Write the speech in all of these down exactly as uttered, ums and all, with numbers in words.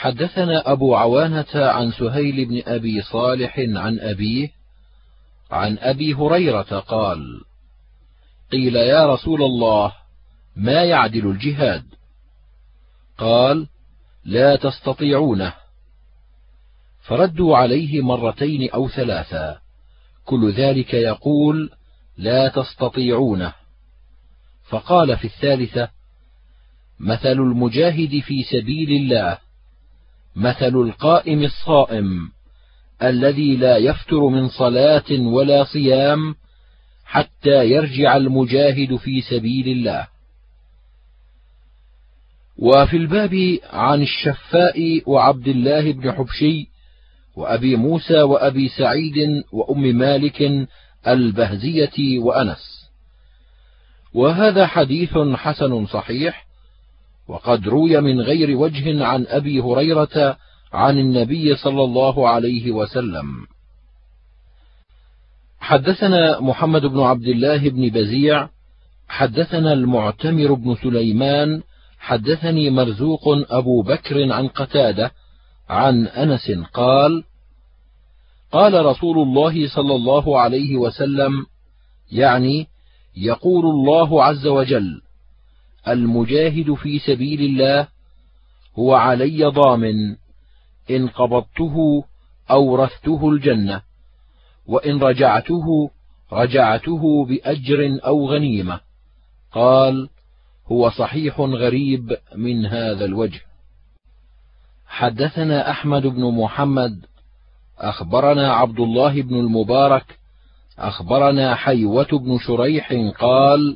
حدثنا أبو عوانة عن سهيل بن أبي صالح عن أبيه عن أبي هريرة قال: قيل يا رسول الله ما يعدل الجهاد؟ قال: لا تستطيعونه. فردوا عليه مرتين أو ثلاثا، كل ذلك يقول: لا تستطيعونه. فقال في الثالثة: مثل المجاهد في سبيل الله مثل القائم الصائم الذي لا يفتر من صلاة ولا صيام حتى يرجع المجاهد في سبيل الله. وفي الباب عن الشفاء وعبد الله بن حبشي وأبي موسى وأبي سعيد وأم مالك البهزية وأنس. وهذا حديث حسن صحيح، وقد روي من غير وجه عن أبي هريرة عن النبي صلى الله عليه وسلم. حدثنا محمد بن عبد الله بن بزيع حدثنا المعتمر بن سليمان حدثني مرزوق أبو بكر عن قتادة عن أنس قال: قال رسول الله صلى الله عليه وسلم، يعني يقول الله عز وجل: المجاهد في سبيل الله هو علي ضامن، إن قبضته أورثته الجنة، وإن رجعته رجعته بأجر أو غنيمة. قال: هو صحيح غريب من هذا الوجه. حدثنا أحمد بن محمد أخبرنا عبد الله بن المبارك أخبرنا حيوة بن شريح قال: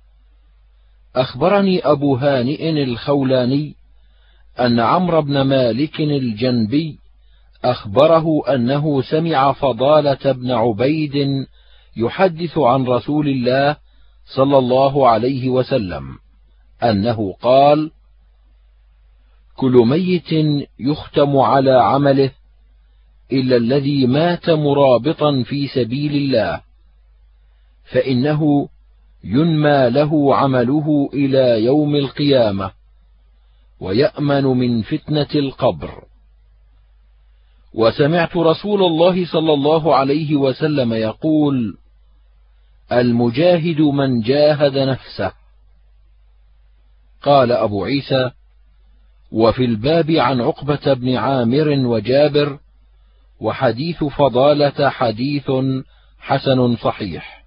أخبرني أبو هانئ الخولاني أن عمرو بن مالك الجنبي أخبره أنه سمع فضالة بن عبيد يحدث عن رسول الله صلى الله عليه وسلم أنه قال: كل ميت يختم على عمله إلا الذي مات مرابطا في سبيل الله، فإنه ينمى له عمله إلى يوم القيامة، ويأمن من فتنة القبر. وسمعت رسول الله صلى الله عليه وسلم يقول: المجاهد من جاهد نفسه. قال أبو عيسى: وفي الباب عن عقبة بن عامر وجابر، وحديث فضالة حديث حسن صحيح.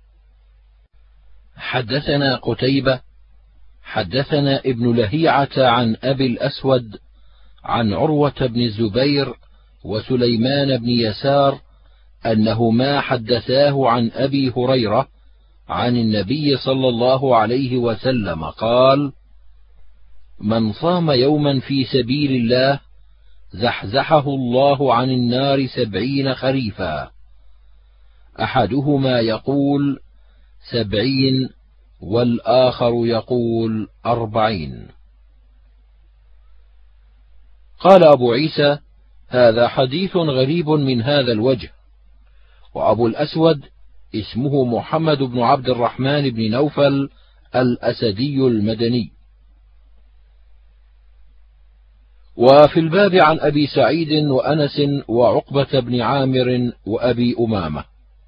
حدثنا قتيبة حدثنا ابن لهيعة عن أبي الأسود عن عروة بن الزبير وسليمان بن يسار أنهما حدثاه عن أبي هريرة عن النبي صلى الله عليه وسلم قال: من صام يوما في سبيل الله زحزحه الله عن النار سبعين خريفا. أحدهما يقول سبعين والآخر يقول أربعين. قال أبو عيسى: هذا حديث غريب من هذا الوجه. وأبو الأسود اسمه محمد بن عبد الرحمن بن نوفل الأسدي المدني. وفي الباب عن أبي سعيد وأنس وعقبة بن عامر وأبي أمامة.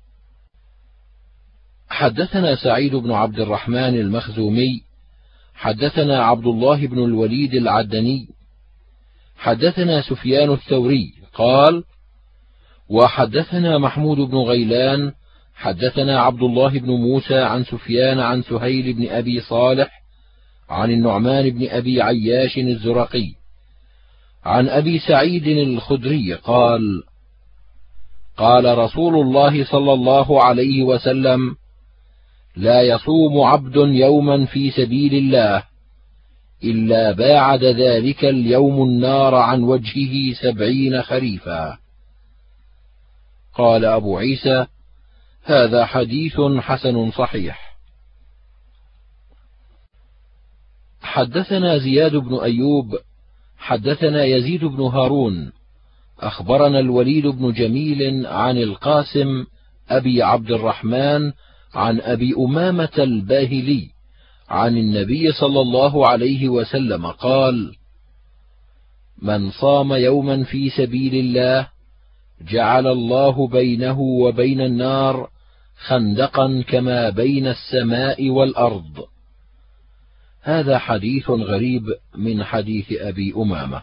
حدثنا سعيد بن عبد الرحمن المخزومي حدثنا عبد الله بن الوليد العدني حدثنا سفيان الثوري قال: وحدثنا محمود بن غيلان حدثنا عبد الله بن موسى عن سفيان عن سهيل بن أبي صالح عن النعمان بن أبي عياش الزرقي عن أبي سعيد الخدري قال: قال رسول الله صلى الله عليه وسلم: لا يصوم عبد يوما في سبيل الله إلا باعد ذلك اليوم النار عن وجهه سبعين خريفا. قال أبو عيسى: هذا حديث حسن صحيح. حدثنا زياد بن أيوب حدثنا يزيد بن هارون أخبرنا الوليد بن جميل عن القاسم أبي عبد الرحمن عن أبي أمامة الباهلي عن النبي صلى الله عليه وسلم قال: من صام يوما في سبيل الله جعل الله بينه وبين النار خندقا كما بين السماء والأرض. هذا حديث غريب من حديث أبي أمامة.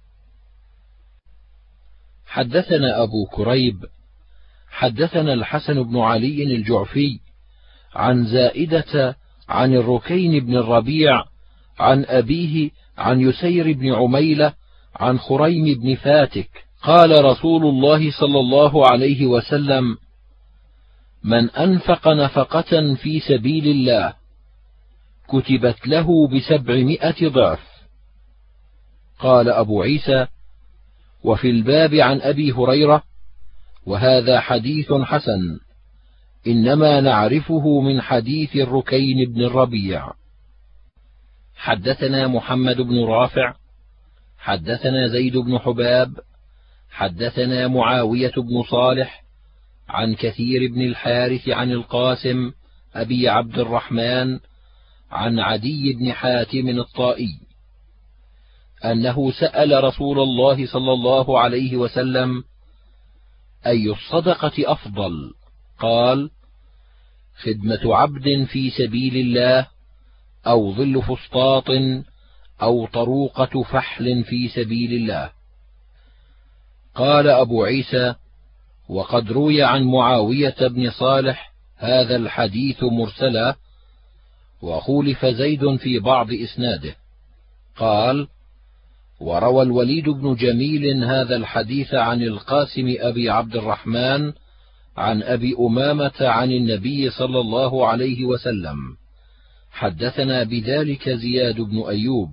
حدثنا أبو كريب حدثنا الحسن بن علي الجعفي عن زائدة عن الركين بن الربيع عن أبيه عن يسير بن عميلة عن خريم بن فاتك قال رسول الله صلى الله عليه وسلم: من أنفق نفقة في سبيل الله كتبت له بسبعمائة ضعف. قال أبو عيسى: وفي الباب عن أبي هريرة، وهذا حديث حسن، إنما نعرفه من حديث الركين بن الربيع. حدثنا محمد بن رافع حدثنا زيد بن حباب حدثنا معاوية بن صالح عن كثير بن الحارث عن القاسم أبي عبد الرحمن عن عدي بن حاتم الطائي أنه سأل رسول الله صلى الله عليه وسلم: أي الصدقة أفضل؟ قال: خدمة عبد في سبيل الله، أو ظل فسطاط، أو طروقة فحل في سبيل الله. قال أبو عيسى: وقد روي عن معاوية بن صالح هذا الحديث مرسلا، وخولف زيد في بعض إسناده. قال: وروى الوليد بن جميل هذا الحديث عن القاسم أبي عبد الرحمن عن أبي أمامة عن النبي صلى الله عليه وسلم. حدثنا بذلك زياد بن أيوب.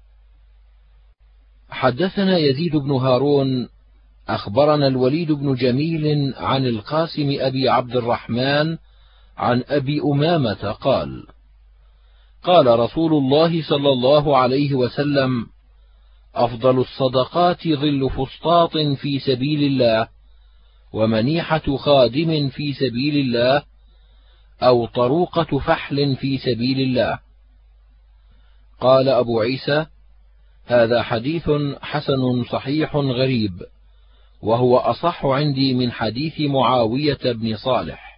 حدثنا يزيد بن هارون أخبرنا الوليد بن جميل عن القاسم أبي عبد الرحمن عن أبي أمامة قال: قال رسول الله صلى الله عليه وسلم: أفضل الصدقات ظل فسطاط في سبيل الله، ومنيحة خادم في سبيل الله، أو طروقة فحل في سبيل الله. قال أبو عيسى: هذا حديث حسن صحيح غريب، وهو أصح عندي من حديث معاوية بن صالح.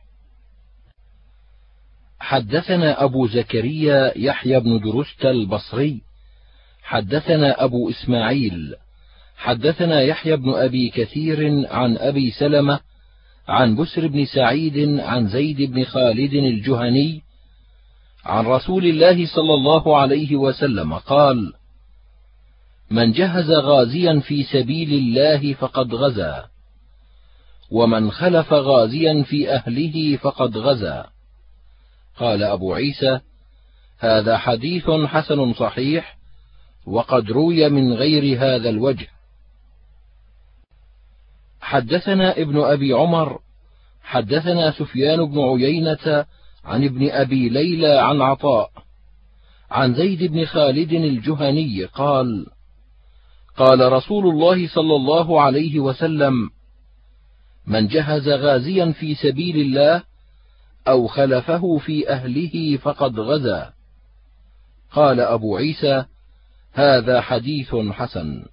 حدثنا أبو زكريا يحيى بن درست البصري حدثنا أبو إسماعيل حدثنا يحيى بن أبي كثير عن أبي سلمة عن بسر بن سعيد عن زيد بن خالد الجهني عن رسول الله صلى الله عليه وسلم قال: من جهز غازيا في سبيل الله فقد غزا، ومن خلف غازيا في أهله فقد غزا. قال أبو عيسى: هذا حديث حسن صحيح، وقد روي من غير هذا الوجه. حدثنا ابن أبي عمر حدثنا سفيان بن عيينة عن ابن أبي ليلى عن عطاء عن زيد بن خالد الجهني قال: قال رسول الله صلى الله عليه وسلم: من جهز غازيا في سبيل الله أو خلفه في أهله فقد غزا. قال أبو عيسى: هذا حديث حسن.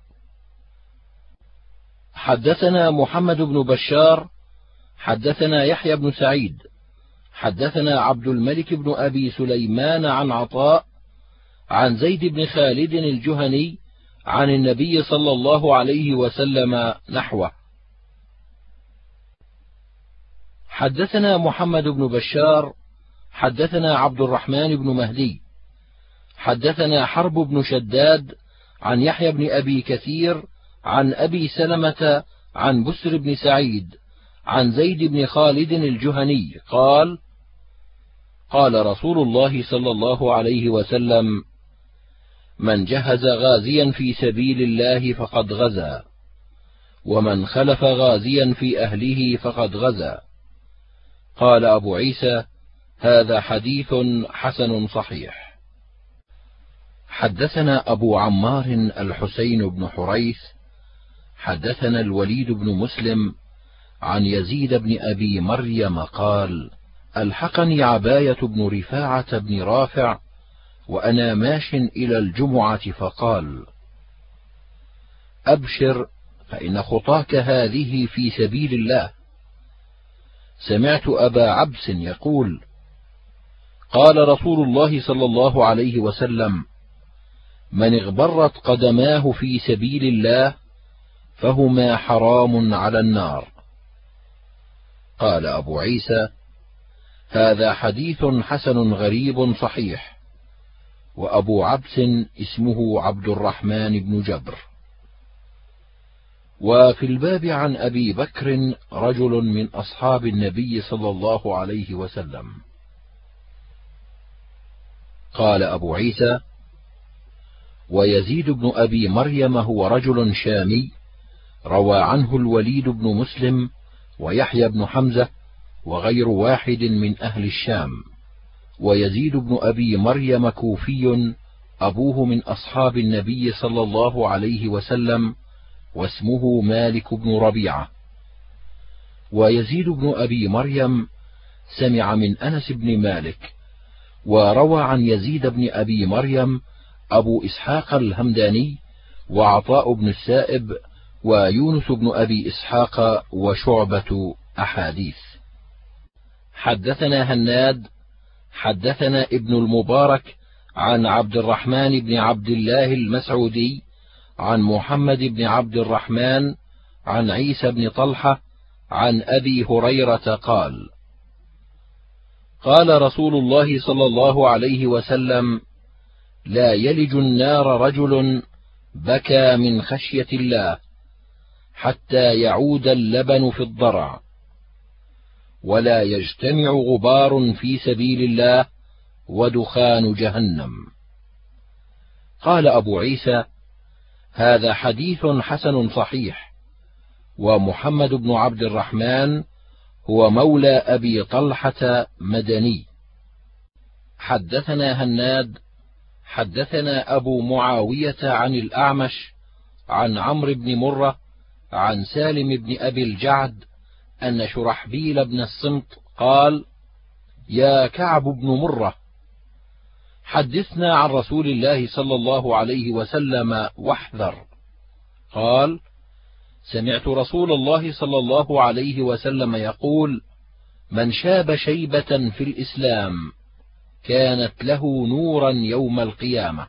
حدثنا محمد بن بشار حدثنا يحيى بن سعيد حدثنا عبد الملك بن أبي سليمان عن عطاء عن زيد بن خالد الجهني عن النبي صلى الله عليه وسلم نحوه. حدثنا محمد بن بشار حدثنا عبد الرحمن بن مهدي حدثنا حرب بن شداد عن يحيى بن أبي كثير عن أبي سلمة عن بسر بن سعيد عن زيد بن خالد الجهني قال: قال رسول الله صلى الله عليه وسلم: من جهز غازيا في سبيل الله فقد غزا، ومن خلف غازيا في أهله فقد غزا. قال أبو عيسى: هذا حديث حسن صحيح. حدثنا أبو عمار الحسين بن حريث حدثنا الوليد بن مسلم عن يزيد بن أبي مريم قال: ألحقني عباية بن رفاعة بن رافع وأنا ماش إلى الجمعة فقال: أبشر فإن خطاك هذه في سبيل الله. سمعت أبا عبس يقول: قال رسول الله صلى الله عليه وسلم: من اغبرت قدماه في سبيل الله فهما حرام على النار. قال أبو عيسى: هذا حديث حسن غريب صحيح. وأبو عبس اسمه عبد الرحمن بن جبر. وفي الباب عن أبي بكر رجل من أصحاب النبي صلى الله عليه وسلم. قال أبو عيسى: ويزيد بن أبي مريم هو رجل شامي، روى عنه الوليد بن مسلم ويحيى بن حمزة وغير واحد من أهل الشام. ويزيد بن أبي مريم كوفي، أبوه من أصحاب النبي صلى الله عليه وسلم، واسمه مالك بن ربيعة. ويزيد بن أبي مريم سمع من أنس بن مالك. وروى عن يزيد بن أبي مريم أبو إسحاق الهمداني وعطاء بن السائب ويونس بن أبي إسحاق وشعبة أحاديث. حدثنا هناد حدثنا ابن المبارك عن عبد الرحمن بن عبد الله المسعودي عن محمد بن عبد الرحمن عن عيسى بن طلحة عن أبي هريرة قال: قال رسول الله صلى الله عليه وسلم: لا يلج النار رجل بكى من خشية الله حتى يعود اللبن في الضرع، ولا يجتمع غبار في سبيل الله ودخان جهنم. قال أبو عيسى: هذا حديث حسن صحيح. ومحمد بن عبد الرحمن هو مولى أبي طلحة مدني. حدثنا هناد حدثنا أبو معاوية عن الأعمش عن عمرو بن مرة عن سالم بن أبي الجعد أن شرحبيل بن الصمت قال: يا كعب بن مرة، حدثنا عن رسول الله صلى الله عليه وسلم واحذر. قال: سمعت رسول الله صلى الله عليه وسلم يقول: من شاب شيبة في الإسلام كانت له نورا يوم القيامة.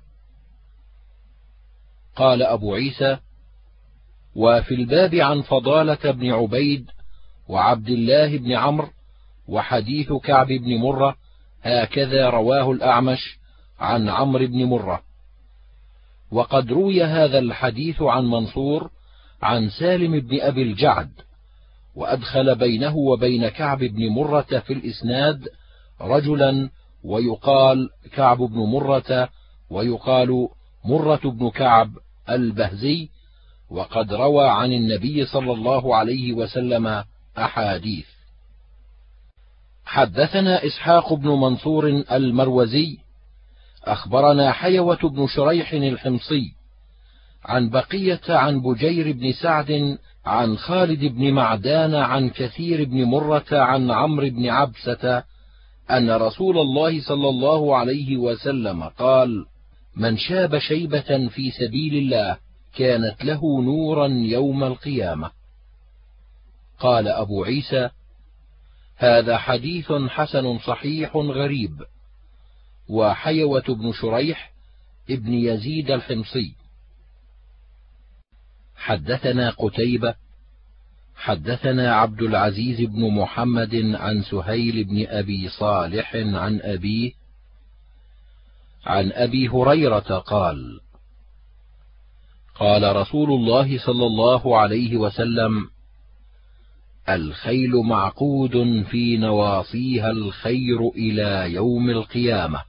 قال أبو عيسى: وفي الباب عن فضالة بن عبيد وعبد الله بن عمرو وحديث كعب بن مرة هكذا رواه الأعمش عن عمرو بن مرة. وقد روي هذا الحديث عن منصور عن سالم بن أبي الجعد، وأدخل بينه وبين كعب بن مرة في الإسناد رجلا، ويقال كعب بن مرة ويقال مرة بن كعب البهزي، وقد روى عن النبي صلى الله عليه وسلم أحاديث. حدثنا إسحاق بن منصور المروزي أخبرنا حيوة بن شريح الحمصي عن بقية عن بجير بن سعد عن خالد بن معدان عن كثير بن مرة عن عمرو بن عبسة أن رسول الله صلى الله عليه وسلم قال: من شاب شيبة في سبيل الله كانت له نورا يوم القيامة. قال أبو عيسى: هذا حديث حسن صحيح غريب. وحيوة بن شريح ابن يزيد الحمصي. حدثنا قتيبة حدثنا عبد العزيز بن محمد عن سهيل بن أبي صالح عن أبيه عن أبي هريرة قال: قال رسول الله صلى الله عليه وسلم: الخيل معقود في نواصيها الخير إلى يوم القيامة.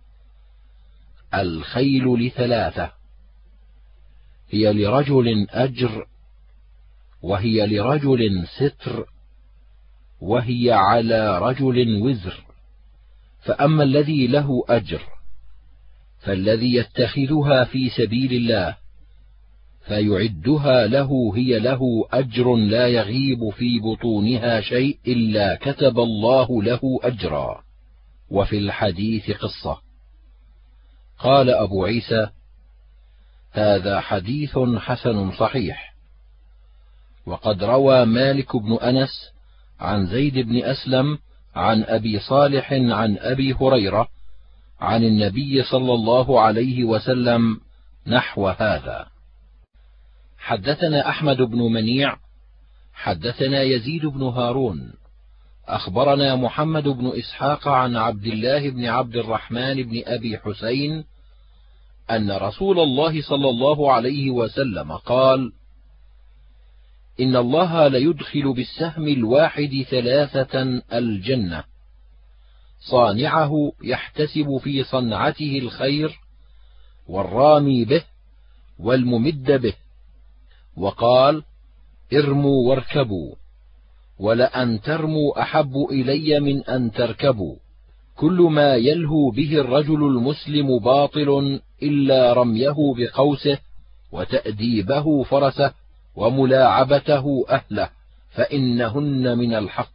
الخيل لثلاثة: هي لرجل أجر، وهي لرجل ستر، وهي على رجل وزر. فأما الذي له أجر فالذي يتخذها في سبيل الله فيعدها له هي له أجر لا يغيب في بطونها شيء إلا كتب الله له أجرا. وفي الحديث قصة. قال أبو عيسى: هذا حديث حسن صحيح. وقد روى مالك بن أنس عن زيد بن أسلم عن أبي صالح عن أبي هريرة عن النبي صلى الله عليه وسلم نحو هذا. حدثنا أحمد بن منيع حدثنا يزيد بن هارون أخبرنا محمد بن إسحاق عن عبد الله بن عبد الرحمن بن أبي حسين أن رسول الله صلى الله عليه وسلم قال: إن الله ليدخل بالسهم الواحد ثلاثة الجنة، صانعه يحتسب في صنعته الخير، والرامي به، والممد به. وقال: ارموا واركبوا، ولأن ترموا أحب إلي من أن تركبوا. كل ما يلهو به الرجل المسلم باطل إلا رميه بقوسه، وتأديبه فرسه، وملاعبته أهله، فإنهن من الحق.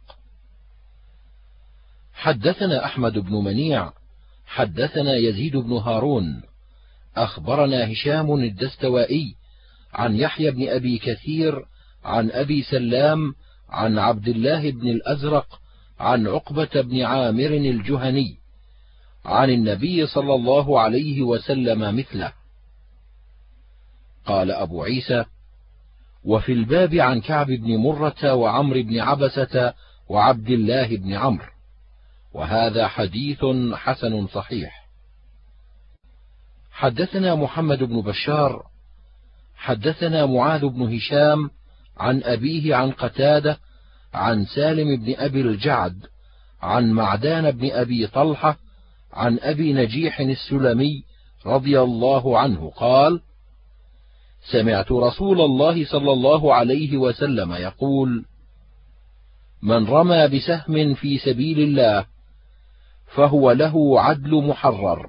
حدثنا أحمد بن منيع حدثنا يزيد بن هارون أخبرنا هشام الدستوائي عن يحيى بن أبي كثير عن أبي سلام عن عبد الله بن الأزرق عن عقبة بن عامر الجهني عن النبي صلى الله عليه وسلم مثله. قال أبو عيسى: وفي الباب عن كعب بن مرة وعمر بن عبسة وعبد الله بن عمرو، وهذا حديث حسن صحيح. حدثنا محمد بن بشار حدثنا معاذ بن هشام عن أبيه عن قتادة عن سالم بن أبي الجعد عن معدان بن أبي طلحة عن أبي نجيح السلمي رضي الله عنه قال: سمعت رسول الله صلى الله عليه وسلم يقول: من رمى بسهم في سبيل الله فهو له عدل محرر.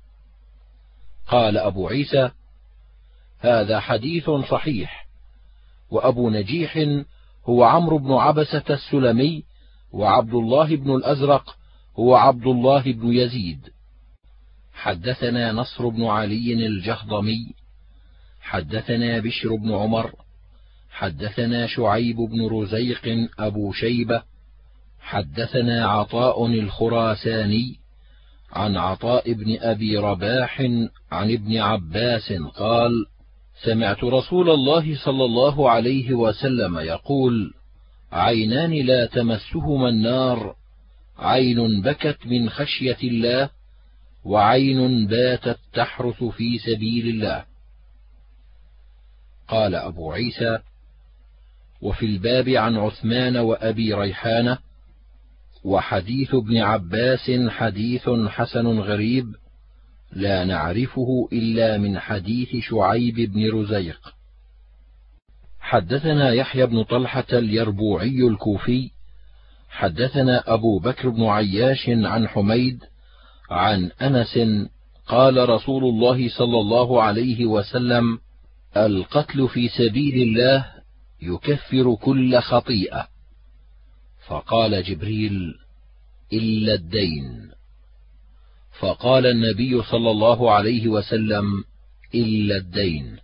قال أبو عيسى: هذا حديث صحيح. وأبو نجيح هو عمرو بن عبسة السلمي، وعبد الله بن الأزرق هو عبد الله بن يزيد. حدثنا نصر بن علي الجهضمي حدثنا بشر بن عمر حدثنا شعيب بن رزيق أبو شيبة حدثنا عطاء الخراساني عن عطاء بن أبي رباح عن ابن عباس قال: سمعت رسول الله صلى الله عليه وسلم يقول: عينان لا تمسهما النار، عين بكت من خشية الله، وعين باتت تحرث في سبيل الله. قال أبو عيسى: وفي الباب عن عثمان وأبي ريحانة. وحديث ابن عباس حديث حسن غريب لا نعرفه إلا من حديث شعيب بن رزيق. حدثنا يحيى بن طلحة اليربوعي الكوفي حدثنا أبو بكر بن عياش عن حميد عن أنس قال: رسول الله صلى الله عليه وسلم: القتل في سبيل الله يكفر كل خطيئة. فقال جبريل: إلا الدين. فقال النبي صلى الله عليه وسلم: إلا الدين.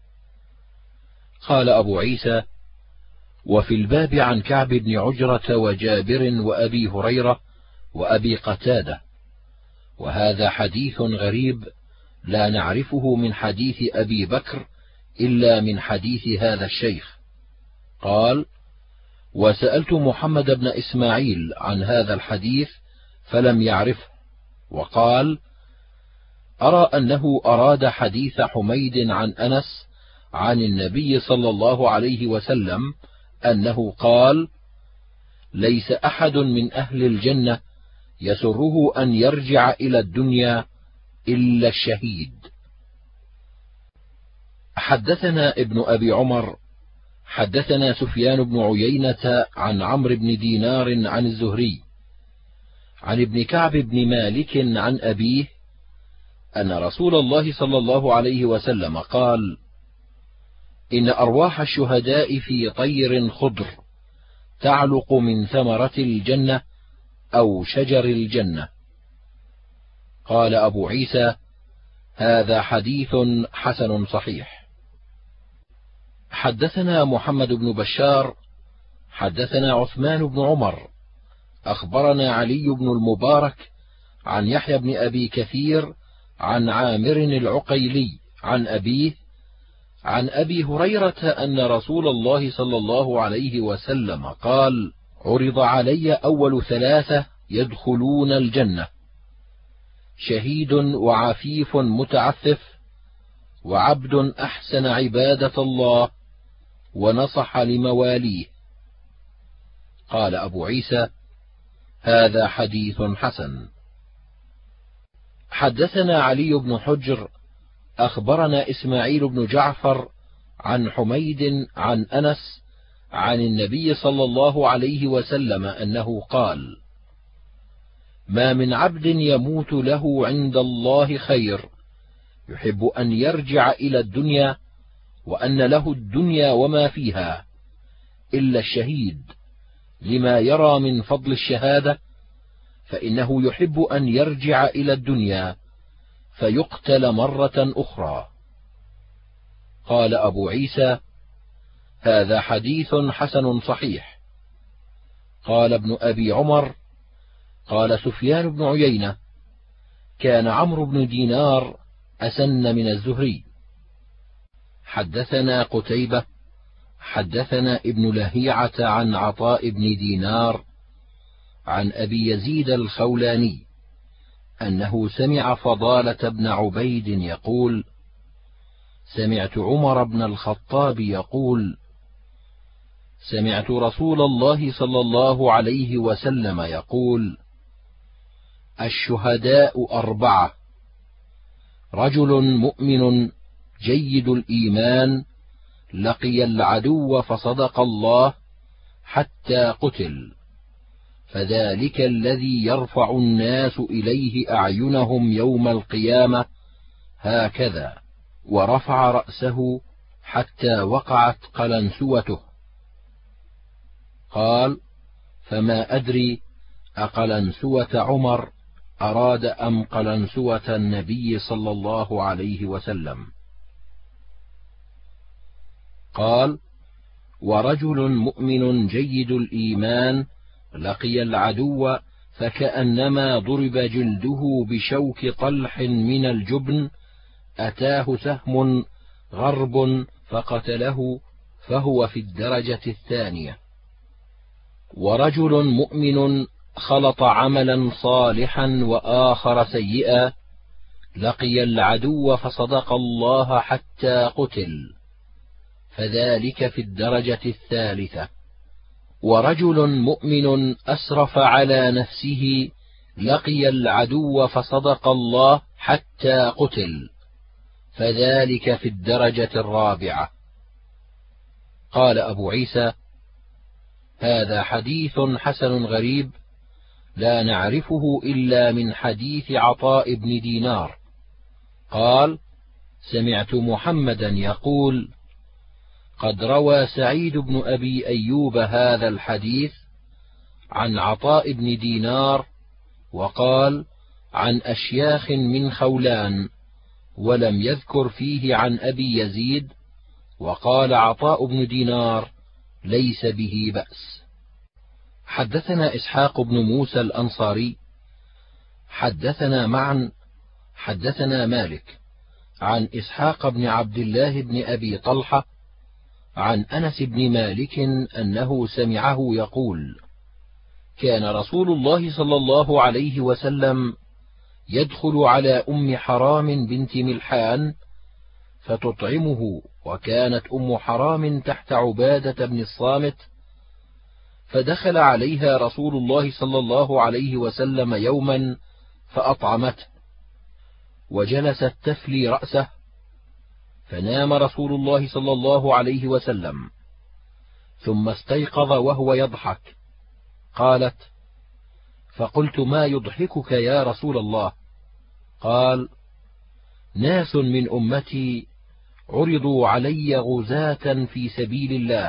قال أبو عيسى: وفي الباب عن كعب بن عجرة وجابر وأبي هريرة وأبي قتادة، وهذا حديث غريب لا نعرفه من حديث أبي بكر إلا من حديث هذا الشيخ. قال: وسألت محمد بن إسماعيل عن هذا الحديث فلم يعرفه، وقال: أرى أنه أراد حديث حميد عن أنس عن النبي صلى الله عليه وسلم أنه قال: ليس أحد من أهل الجنة يسره أن يرجع إلى الدنيا إلا الشهيد. حدثنا ابن أبي عمر حدثنا سفيان بن عيينة عن عمرو بن دينار عن الزهري عن ابن كعب بن مالك عن أبيه أن رسول الله صلى الله عليه وسلم قال: إن أرواح الشهداء في طير خضر تعلق من ثمرة الجنة أو شجر الجنة. قال أبو عيسى: هذا حديث حسن صحيح. حدثنا محمد بن بشار حدثنا عثمان بن عمر أخبرنا علي بن المبارك عن يحيى بن أبي كثير عن عامر العقيلي عن أبيه عن أبي هريرة أن رسول الله صلى الله عليه وسلم قال: عرض علي أول ثلاثة يدخلون الجنة: شهيد وعفيف متعفف وعبد أحسن عبادة الله ونصح لمواليه. قال أبو عيسى: هذا حديث حسن. حدثنا علي بن حجر أخبرنا إسماعيل بن جعفر عن حميد عن أنس عن النبي صلى الله عليه وسلم أنه قال: ما من عبد يموت له عند الله خير يحب أن يرجع إلى الدنيا وأن له الدنيا وما فيها إلا الشهيد، لما يرى من فضل الشهادة، فإنه يحب أن يرجع إلى الدنيا فيقتل مرة أخرى. قال أبو عيسى: هذا حديث حسن صحيح. قال ابن أبي عمر: قال سفيان بن عيينة: كان عمرو بن دينار أسن من الزهري. حدثنا قتيبة حدثنا ابن لهيعة عن عطاء بن دينار عن أبي يزيد الخولاني أنه سمع فضالة بن عبيد يقول: سمعت عمر بن الخطاب يقول: سمعت رسول الله صلى الله عليه وسلم يقول: الشهداء أربعة: رجل مؤمن جيد الإيمان لقي العدو فصدق الله حتى قتل، فذلك الذي يرفع الناس إليه أعينهم يوم القيامة هكذا، ورفع رأسه حتى وقعت قلنسوته. قال: فما أدري أقلنسوة عمر أراد أم قلنسوة النبي صلى الله عليه وسلم. قال: ورجل مؤمن جيد الإيمان لقي العدو فكأنما ضرب جلده بشوك طلح من الجبن، أتاه سهم غرب فقتله، فهو في الدرجة الثانية. ورجل مؤمن خلط عملا صالحا وآخر سيئا لقي العدو فصدق الله حتى قتل، فذلك في الدرجة الثالثة. ورجل مؤمن أسرف على نفسه لقي العدو فصدق الله حتى قتل، فذلك في الدرجة الرابعة. قال أبو عيسى: هذا حديث حسن غريب لا نعرفه إلا من حديث عطاء بن دينار. قال: سمعت محمدا يقول: قد روى سعيد بن أبي أيوب هذا الحديث عن عطاء بن دينار، وقال: عن أشياخ من خولان، ولم يذكر فيه عن أبي يزيد، وقال عطاء بن دينار: ليس به بأس. حدثنا إسحاق بن موسى الأنصاري حدثنا معا حدثنا مالك عن إسحاق بن عبد الله بن أبي طلحة عن أنس بن مالك أنه سمعه يقول: كان رسول الله صلى الله عليه وسلم يدخل على أم حرام بنت ملحان فتطعمه، وكانت أم حرام تحت عبادة بن الصامت، فدخل عليها رسول الله صلى الله عليه وسلم يوما فأطعمته، وجلست تفلي رأسه، فنام رسول الله صلى الله عليه وسلم، ثم استيقظ وهو يضحك. قالت: فقلت: ما يضحكك يا رسول الله؟ قال: ناس من أمتي عرضوا علي غزاة في سبيل الله،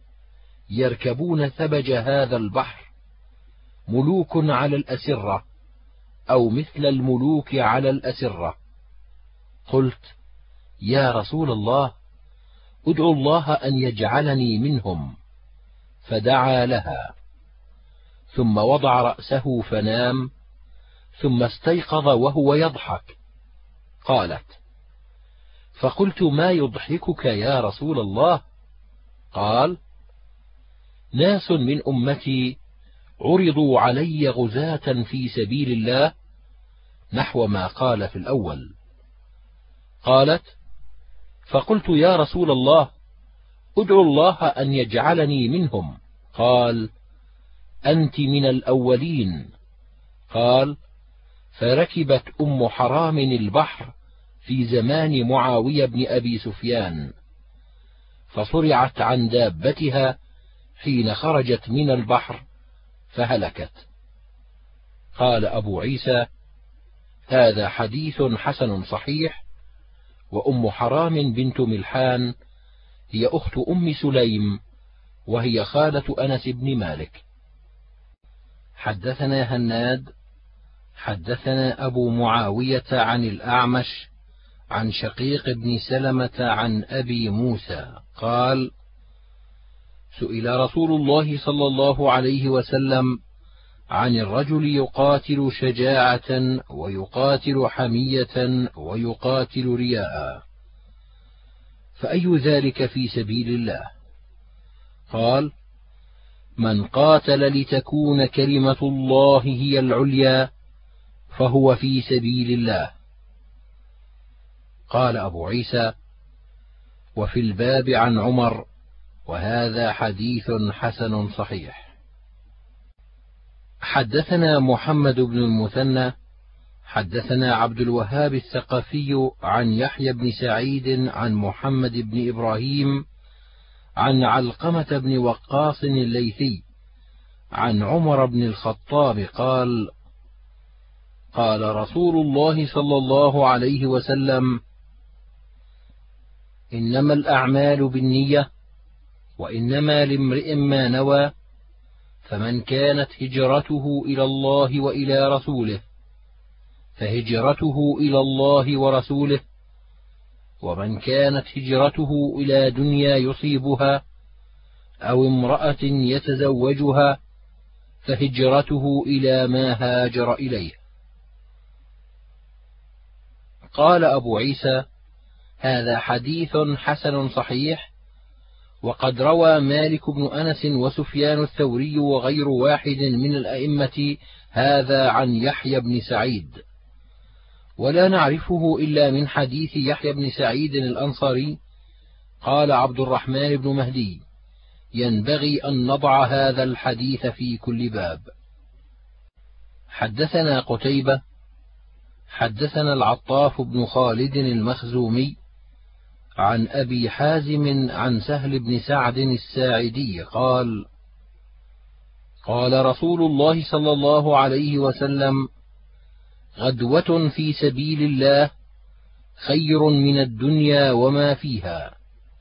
يركبون ثبج هذا البحر، ملوك على الأسرة أو مثل الملوك على الأسرة، قلت: يا رسول الله، ادعو الله أن يجعلني منهم، فدعا لها، ثم وضع رأسه فنام، ثم استيقظ وهو يضحك. قالت: فقلت: ما يضحكك يا رسول الله؟ قال: ناس من أمتي عرضوا علي غزاة في سبيل الله، نحو ما قال في الأول. قالت: فقلت: يا رسول الله، ادعو الله أن يجعلني منهم. قال: أنت من الأولين. قال: فركبت أم حرام البحر في زمان معاوية بن أبي سفيان، فصرعت عن دابتها حين خرجت من البحر فهلكت. قال أبو عيسى: هذا حديث حسن صحيح. وأم حرام بنت ملحان هي أخت أم سليم، وهي خالة أنس بن مالك. حدثنا هناد حدثنا أبو معاوية عن الأعمش عن شقيق بن سلمة عن أبي موسى قال: سئل رسول الله صلى الله عليه وسلم عن الرجل يقاتل شجاعة ويقاتل حمية ويقاتل رياء، فأي ذلك في سبيل الله؟ قال: من قاتل لتكون كلمة الله هي العليا فهو في سبيل الله. قال أبو عيسى: وفي الباب عن عمر، وهذا حديث حسن صحيح. حدثنا محمد بن المثنى حدثنا عبد الوهاب الثقفي عن يحيى بن سعيد عن محمد بن إبراهيم عن علقمة بن وقاص الليثي عن عمر بن الخطاب قال: قال رسول الله صلى الله عليه وسلم: إنما الأعمال بالنية، وإنما لامرئ ما نوى، فمن كانت هجرته إلى الله وإلى رسوله فهجرته إلى الله ورسوله، ومن كانت هجرته إلى دنيا يصيبها أو امرأة يتزوجها فهجرته إلى ما هاجر إليه. قال أبو عيسى: هذا حديث حسن صحيح. وقد روى مالك بن أنس وسفيان الثوري وغير واحد من الأئمة هذا عن يحيى بن سعيد، ولا نعرفه إلا من حديث يحيى بن سعيد الأنصاري. قال عبد الرحمن بن مهدي: ينبغي أن نضع هذا الحديث في كل باب. حدثنا قتيبة حدثنا العطاف بن خالد المخزومي عن أبي حازم عن سهل بن سعد الساعدي قال: قال رسول الله صلى الله عليه وسلم: غدوة في سبيل الله خير من الدنيا وما فيها،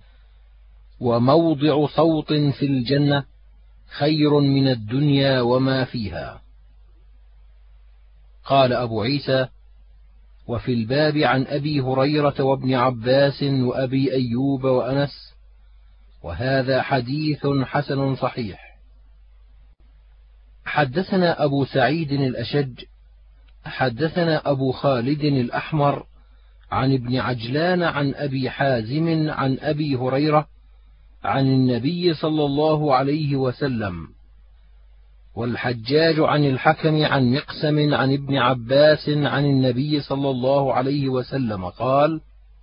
وموضع صوت في الجنة خير من الدنيا وما فيها. قال أبو عيسى: وفي الباب عن أبي هريرة وابن عباس وأبي أيوب وأنس، وهذا حديث حسن صحيح. حدثنا أبو سعيد الأشج حدثنا أبو خالد الأحمر عن ابن عجلان عن أبي حازم عن أبي هريرة عن النبي صلى الله عليه وسلم، والحجاج عن الحكم عن مقسم عن ابن عباس عن النبي صلى الله عليه وسلم قال: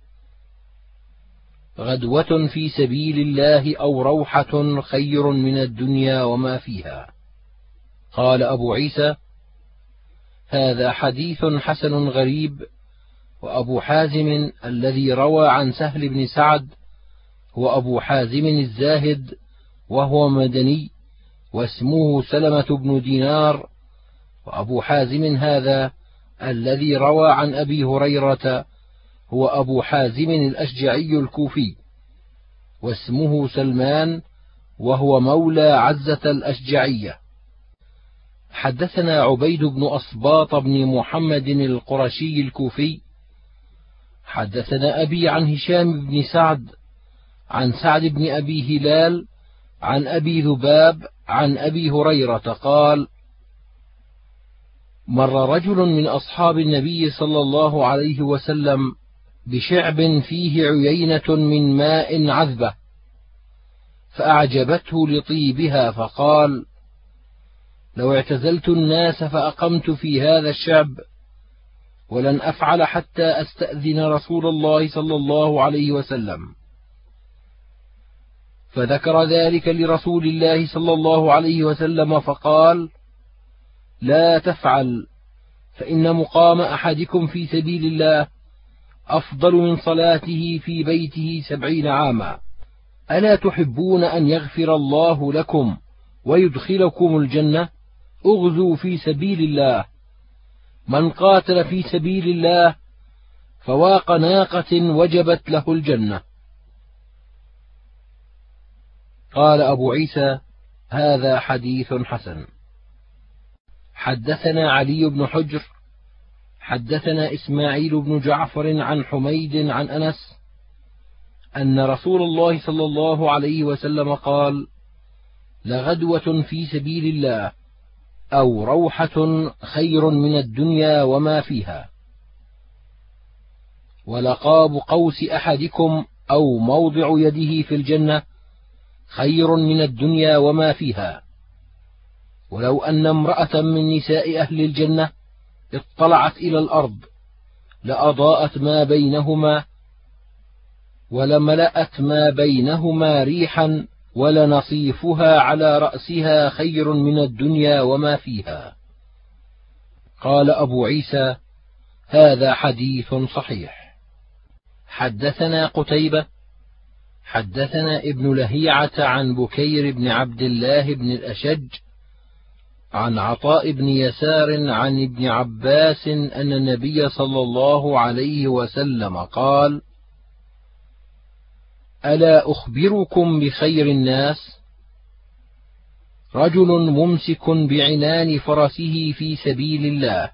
غدوة في سبيل الله أو روحة خير من الدنيا وما فيها. قال أبو عيسى: هذا حديث حسن غريب. وأبو حازم الذي روى عن سهل بن سعد هو أبو حازم الزاهد، وهو مدني، واسمه سلمة بن دينار. وأبو حازم هذا الذي روى عن أبي هريرة هو أبو حازم الأشجعي الكوفي، واسمه سلمان، وهو مولى عزة الأشجعية. حدثنا عبيد بن أصباط بن محمد القرشي الكوفي حدثنا أبي عن هشام بن سعد عن سعد بن أبي هلال عن أبي ذباب عن أبي هريرة قال: مر رجل من أصحاب النبي صلى الله عليه وسلم بشعب فيه عيينة من ماء عذبة، فأعجبته لطيبها، فقال: لو اعتزلت الناس فأقمت في هذا الشعب ولن أفعل حتى أستأذن رسول الله صلى الله عليه وسلم. فذكر ذلك لرسول الله صلى الله عليه وسلم فقال: لا تفعل، فإن مقام أحدكم في سبيل الله أفضل من صلاته في بيته سبعين عاما. ألا تحبون أن يغفر الله لكم ويدخلكم الجنة؟ اغزوا في سبيل الله. من قاتل في سبيل الله فواق ناقة وجبت له الجنة. قال أبو عيسى: هذا حديث حسن. حدثنا علي بن حجر حدثنا إسماعيل بن جعفر عن حميد عن أنس أن رسول الله صلى الله عليه وسلم قال: لغدوة في سبيل الله أو روحة خير من الدنيا وما فيها، ولقاب قوس أحدكم أو موضع يده في الجنة خير من الدنيا وما فيها. ولو أن امرأة من نساء أهل الجنة اطلعت إلى الأرض لأضاءت ما بينهما ولملأت ما بينهما ريحا، ولنصيفها على رأسها خير من الدنيا وما فيها. قال أبو عيسى: هذا حديث صحيح. حدثنا قتيبة حدثنا ابن لهيعة عن بكير بن عبد الله بن الأشج عن عطاء بن يسار عن ابن عباس أن النبي صلى الله عليه وسلم قال: ألا أخبركم بخير الناس؟ رجل ممسك بعنان فرسه في سبيل الله.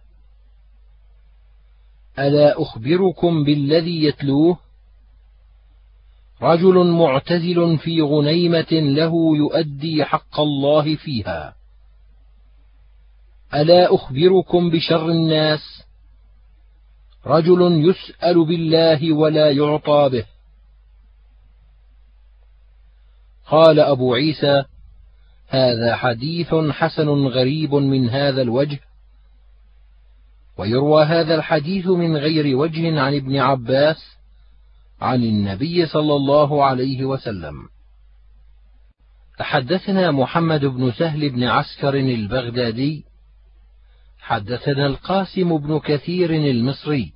ألا أخبركم بالذي يتلوه؟ رجل معتزل في غنيمة له يؤدي حق الله فيها. ألا أخبركم بشر الناس؟ رجل يسأل بالله ولا يعطى به. قال أبو عيسى: هذا حديث حسن غريب من هذا الوجه. ويروى هذا الحديث من غير وجه عن ابن عباس عن النبي صلى الله عليه وسلم. حدثنا محمد بن سهل بن عسكر البغدادي حدثنا القاسم بن كثير المصري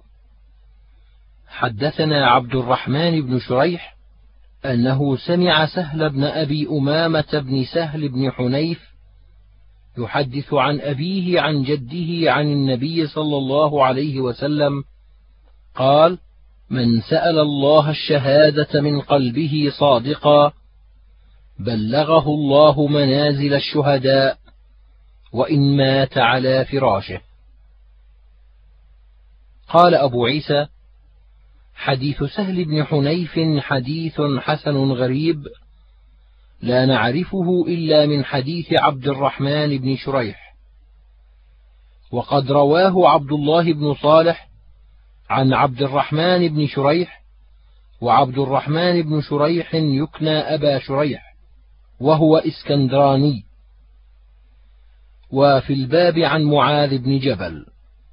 حدثنا عبد الرحمن بن شريح أنه سمع سهل بن أبي أمامة بن سهل بن حنيف يحدث عن أبيه عن جده عن النبي صلى الله عليه وسلم قال: من سأل الله الشهادة من قلبه صادقا بلغه الله منازل الشهداء وإن مات على فراشه. قال أبو عيسى: حديث سهل بن حنيف حديث حسن غريب لا نعرفه إلا من حديث عبد الرحمن بن شريح، وقد رواه عبد الله بن صالح عن عبد الرحمن بن شريح، وعبد الرحمن بن شريح يكنى أبا شريح وهو إسكندراني. وفي الباب عن معاذ بن جبل.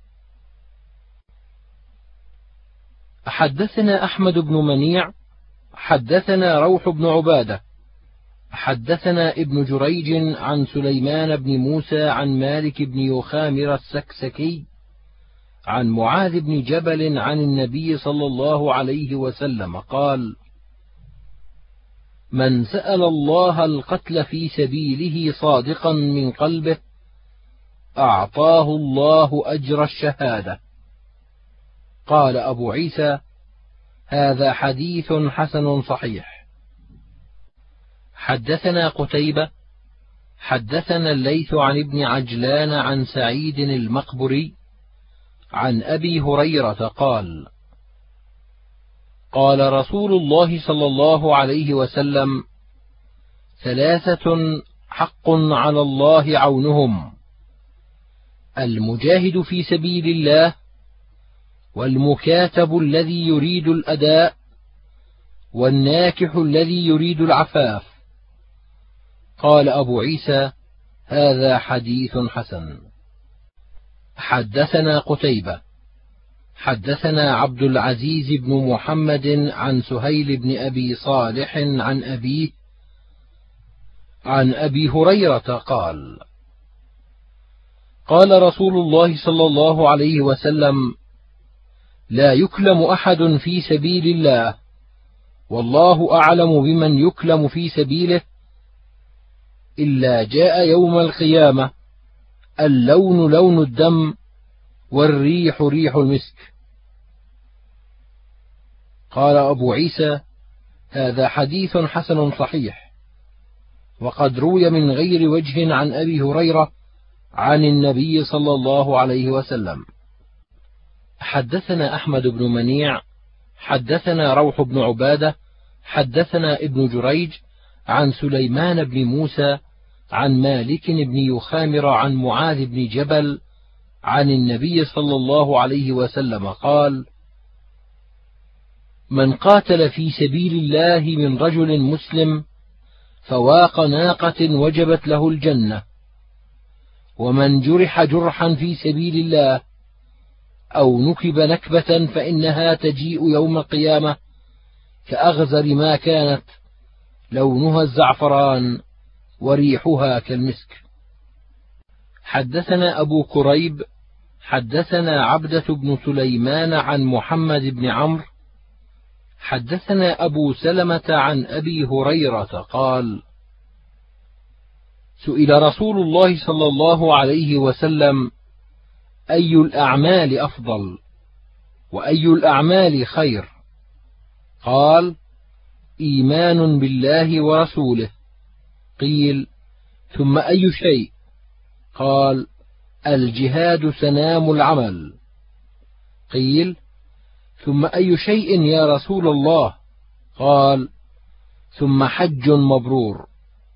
حدثنا أحمد بن منيع حدثنا روح بن عبادة حدثنا ابن جريج عن سليمان بن موسى عن مالك بن يخامر السكسكي عن معاذ بن جبل عن النبي صلى الله عليه وسلم قال: من سأل الله القتل في سبيله صادقا من قلبه أعطاه الله أجر الشهادة. قال أبو عيسى: هذا حديث حسن صحيح. حدثنا قتيبة حدثنا الليث عن ابن عجلان عن سعيد المقبري عن أبي هريرة قال: قال رسول الله صلى الله عليه وسلم: ثلاثة حق على الله عونهم: المجاهد في سبيل الله، والمكاتب الذي يريد الأداء، والناكح الذي يريد العفاف. قال أبو عيسى: هذا حديث حسن. حدثنا قتيبة حدثنا عبد العزيز بن محمد عن سهيل بن أبي صالح عن أبيه عن أبي هريرة قال: قال رسول الله صلى الله عليه وسلم: لا يكلم أحد في سبيل الله، والله أعلم بمن يكلم في سبيله، إلا جاء يوم القيامة اللون لون الدم، والريح ريح المسك. قال أبو عيسى: هذا حديث حسن صحيح، وقد روي من غير وجه عن أبي هريرة عن النبي صلى الله عليه وسلم. حدثنا أحمد بن منيع حدثنا روح بن عبادة حدثنا ابن جريج عن سليمان بن موسى عن مالك بن يخامر عن معاذ بن جبل عن النبي صلى الله عليه وسلم قال: من قاتل في سبيل الله من رجل مسلم فواق ناقة وجبت له الجنة، ومن جرح جرحا في سبيل الله أو نكب نكبة فإنها تجيء يوم القيامة كأغزر ما كانت، لونها الزعفران وريحها كالمسك. حدثنا أبو كريب حدثنا عبدة بن سليمان عن محمد بن عمرو حدثنا أبو سلمة عن أبي هريرة قال: سئل رسول الله صلى الله عليه وسلم: أي الأعمال أفضل، وأي الأعمال خير؟ قال: إيمان بالله ورسوله. قيل: ثم أي شيء؟ قال: الجهاد سنام العمل. قيل: ثم أي شيء يا رسول الله؟ قال: ثم حج مبرور.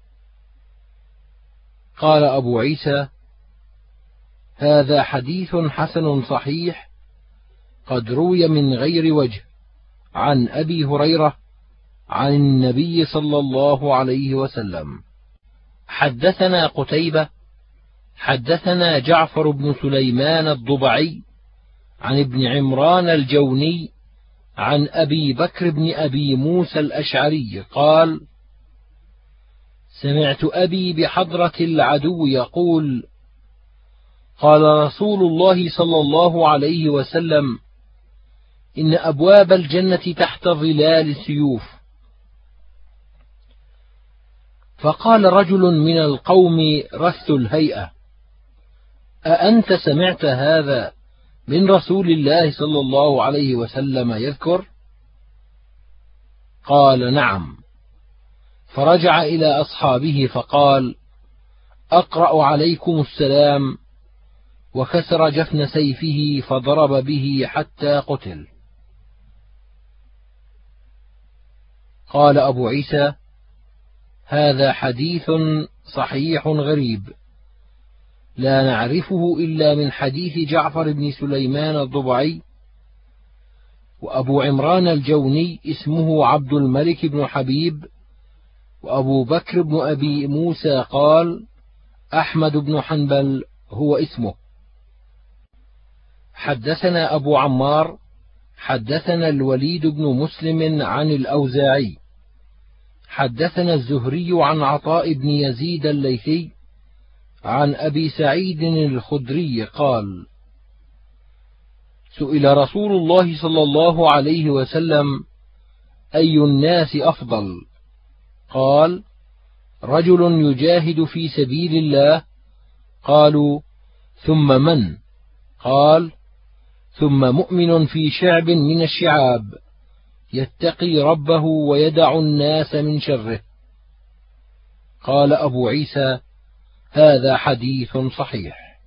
قال أبو عيسى: هذا حديث حسن صحيح، قد روي من غير وجه عن أبي هريرة عن النبي صلى الله عليه وسلم. حدثنا قتيبة حدثنا جعفر بن سليمان الضبعي عن ابن عمران الجوني عن أبي بكر بن أبي موسى الأشعري قال: سمعت أبي بحضرة العدو يقول: قال رسول الله صلى الله عليه وسلم: إن أبواب الجنة تحت ظلال السيوف. فقال رجل من القوم رث الهيئة: أأنت سمعت هذا من رسول الله صلى الله عليه وسلم يذكر؟ قال: نعم. فرجع إلى أصحابه فقال: أقرأ عليكم السلام، وكسر جفن سيفه فضرب به حتى قتل. قال أبو عيسى: هذا حديث صحيح غريب، لا نعرفه إلا من حديث جعفر بن سليمان الضبعي. وأبو عمران الجوني اسمه عبد الملك بن حبيب، وأبو بكر بن أبي موسى قال: أحمد بن حنبل هو اسمه. حدثنا أبو عمار حدثنا الوليد بن مسلم عن الأوزاعي حدثنا الزهري عن عطاء بن يزيد الليثي عن أبي سعيد الخدري قال: سئل رسول الله صلى الله عليه وسلم: أي الناس أفضل؟ قال: رجل يجاهد في سبيل الله. قالوا: ثم من؟ قال: ثم مؤمن في شعب من الشعاب يتقي ربه ويدع الناس من شره. قال أبو عيسى: هذا حديث صحيح.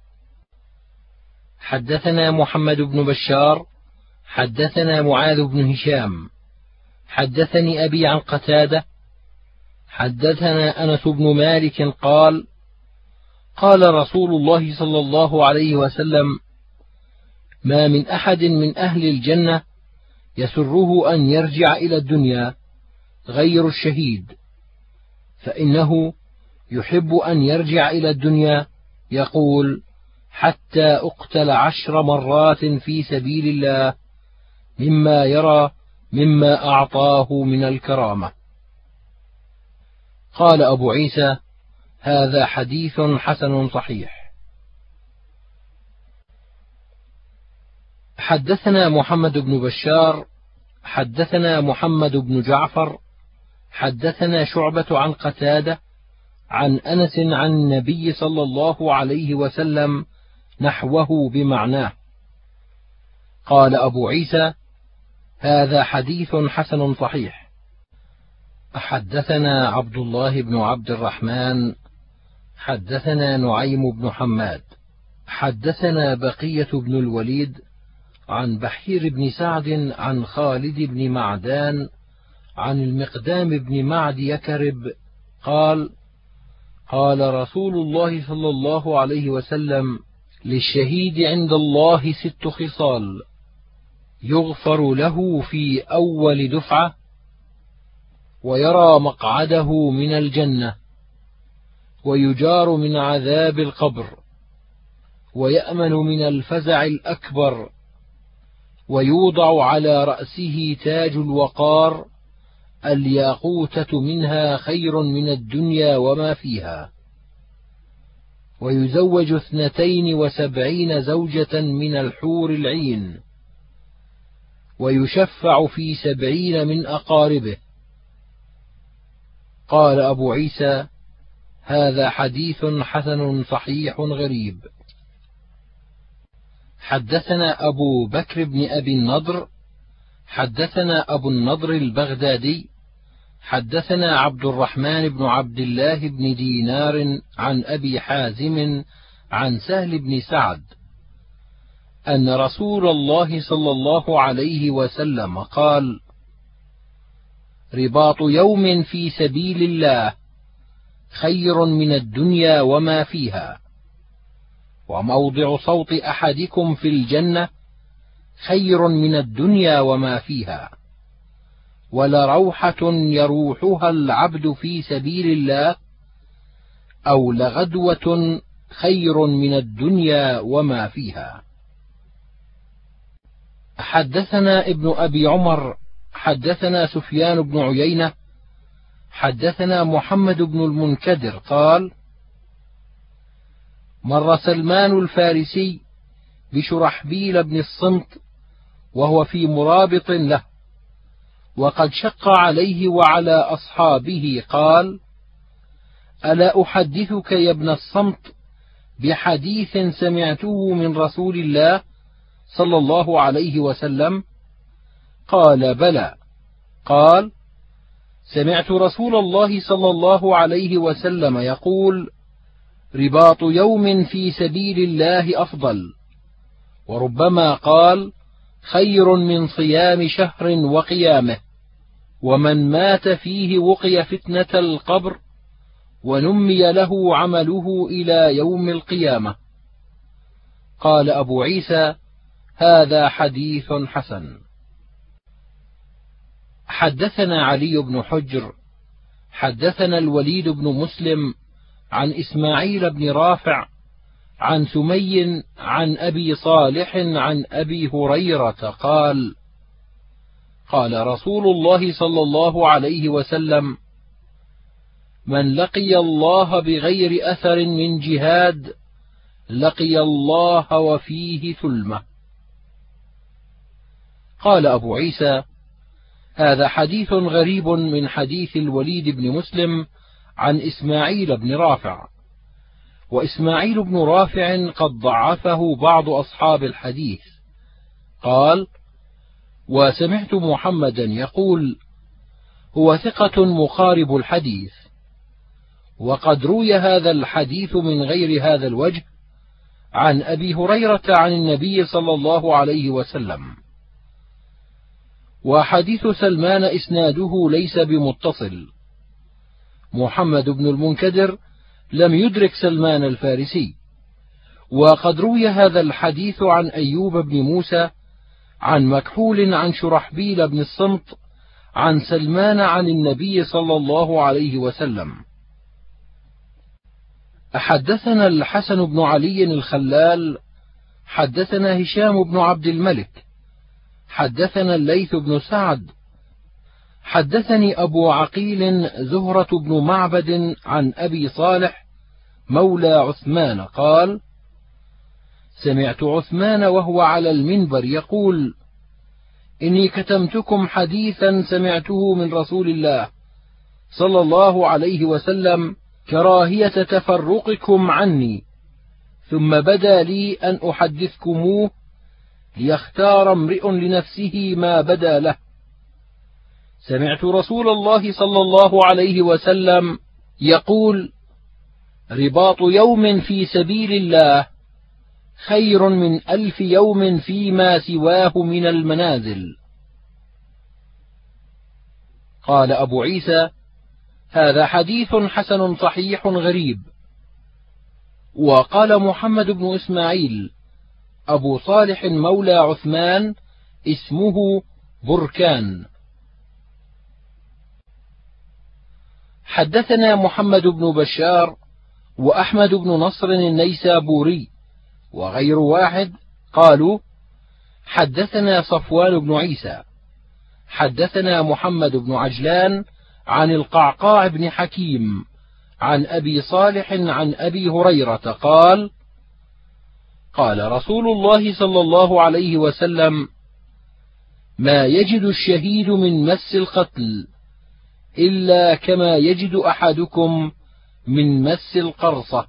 حدثنا محمد بن بشار حدثنا معاذ بن هشام حدثني أبي عن قتادة حدثنا أنس بن مالك قال قال رسول الله صلى الله عليه وسلم: ما من أحد من أهل الجنة يسره أن يرجع إلى الدنيا غير الشهيد، فإنه يحب أن يرجع إلى الدنيا يقول: حتى أقتل عشر مرات في سبيل الله مما يرى مما أعطاه من الكرامة. قال أبو عيسى: هذا حديث حسن صحيح. حدثنا محمد بن بشار حدثنا محمد بن جعفر حدثنا شعبة عن قتادة عن أنس عن النبي صلى الله عليه وسلم نحوه بمعناه. قال أبو عيسى: هذا حديث حسن صحيح. حدثنا عبد الله بن عبد الرحمن حدثنا نعيم بن حماد حدثنا بقية بن الوليد عن بحير بن سعد عن خالد بن معدان عن المقدام بن معد يكرب قال: قال رسول الله صلى الله عليه وسلم: للشهيد عند الله ست خصال: يغفر له في أول دفعة، ويرى مقعده من الجنة، ويجار من عذاب القبر، ويأمن من الفزع الأكبر، ويوضع على رأسه تاج الوقار، الياقوتة منها خير من الدنيا وما فيها، ويزوج اثنتين وسبعين زوجة من الحور العين، ويشفع في سبعين من أقاربه. قال أبو عيسى: هذا حديث حسن صحيح غريب. حدثنا أبو بكر بن أبي النضر حدثنا أبو النضر البغدادي حدثنا عبد الرحمن بن عبد الله بن دينار عن أبي حازم عن سهل بن سعد أن رسول الله صلى الله عليه وسلم قال: رباط يوم في سبيل الله خير من الدنيا وما فيها، وموضع صوت أحدكم في الجنة خير من الدنيا وما فيها، ولروحة يروحها العبد في سبيل الله أو لغدوة خير من الدنيا وما فيها. حدثنا ابن أبي عمر حدثنا سفيان بن عيينة حدثنا محمد بن المنكدر قال: مر سلمان الفارسي بشرحبيل بن الصمت وهو في مرابط له، وقد شق عليه وعلى أصحابه، قال: ألا أحدثك يا ابن الصمت بحديث سمعته من رسول الله صلى الله عليه وسلم؟ قال: بلى. قال: سمعت رسول الله صلى الله عليه وسلم يقول: رباط يوم في سبيل الله أفضل، وربما قال: خير من صيام شهر وقيامه، ومن مات فيه وقي فتنة القبر، ونمي له عمله إلى يوم القيامة. قال أبو عيسى: هذا حديث حسن. حدثنا علي بن حجر حدثنا الوليد بن مسلم عن إسماعيل بن رافع عن سمي عن أبي صالح عن أبي هريرة قال: قال رسول الله صلى الله عليه وسلم: من لقي الله بغير أثر من جهاد لقي الله وفيه ثلمة. قال أبو عيسى: هذا حديث غريب من حديث الوليد بن مسلم عن إسماعيل بن رافع، وإسماعيل بن رافع قد ضعفه بعض أصحاب الحديث. قال: وسمعت محمدا يقول: هو ثقة مقارب الحديث. وقد روي هذا الحديث من غير هذا الوجه عن أبي هريرة عن النبي صلى الله عليه وسلم. وحديث سلمان إسناده ليس بمتصل. محمد بن المنكدر لم يدرك سلمان الفارسي، وقد روي هذا الحديث عن أيوب بن موسى عن مكحول عن شرحبيل بن الصمت عن سلمان عن النبي صلى الله عليه وسلم. حدثنا الحسن بن علي الخلال حدثنا هشام بن عبد الملك حدثنا الليث بن سعد حدثني أبو عقيل زهرة بن معبد عن أبي صالح مولى عثمان قال: سمعت عثمان وهو على المنبر يقول: إني كتمتكم حديثا سمعته من رسول الله صلى الله عليه وسلم كراهية تفرقكم عني، ثم بدا لي أن أحدثكموه ليختار امرئ لنفسه ما بدا له. سمعت رسول الله صلى الله عليه وسلم يقول: رباط يوم في سبيل الله خير من ألف يوم فيما سواه من المنازل. قال أبو عيسى: هذا حديث حسن صحيح غريب. وقال محمد بن إسماعيل: أبو صالح مولى عثمان اسمه بركان. حدثنا محمد بن بشار وأحمد بن نصر النيسابوري وغير واحد قالوا: حدثنا صفوان بن عيسى حدثنا محمد بن عجلان عن القعقاع بن حكيم عن أبي صالح عن أبي هريرة قال: قال رسول الله صلى الله عليه وسلم: ما يجد الشهيد من مس القتل إلا كما يجد أحدكم من مس القرصة.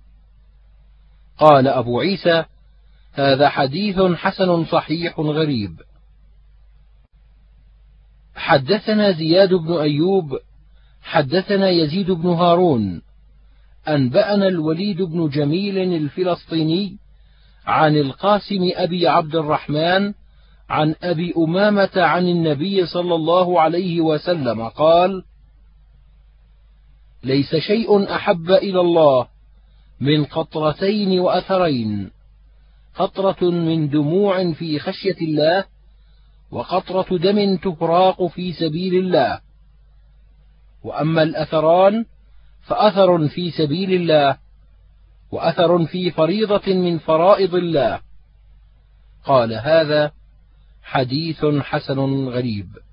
قال أبو عيسى: هذا حديث حسن صحيح غريب. حدثنا زياد بن أيوب حدثنا يزيد بن هارون أنبأنا الوليد بن جميل الفلسطيني عن القاسم أبي عبد الرحمن عن أبي أمامة عن النبي صلى الله عليه وسلم قال: ليس شيء أحب إلى الله من قطرتين وأثرين، قطرة من دموع في خشية الله، وقطرة دم تهراق في سبيل الله. وأما الأثران فأثر في سبيل الله، وأثر في فريضة من فرائض الله. قال: هذا حديث حسن غريب.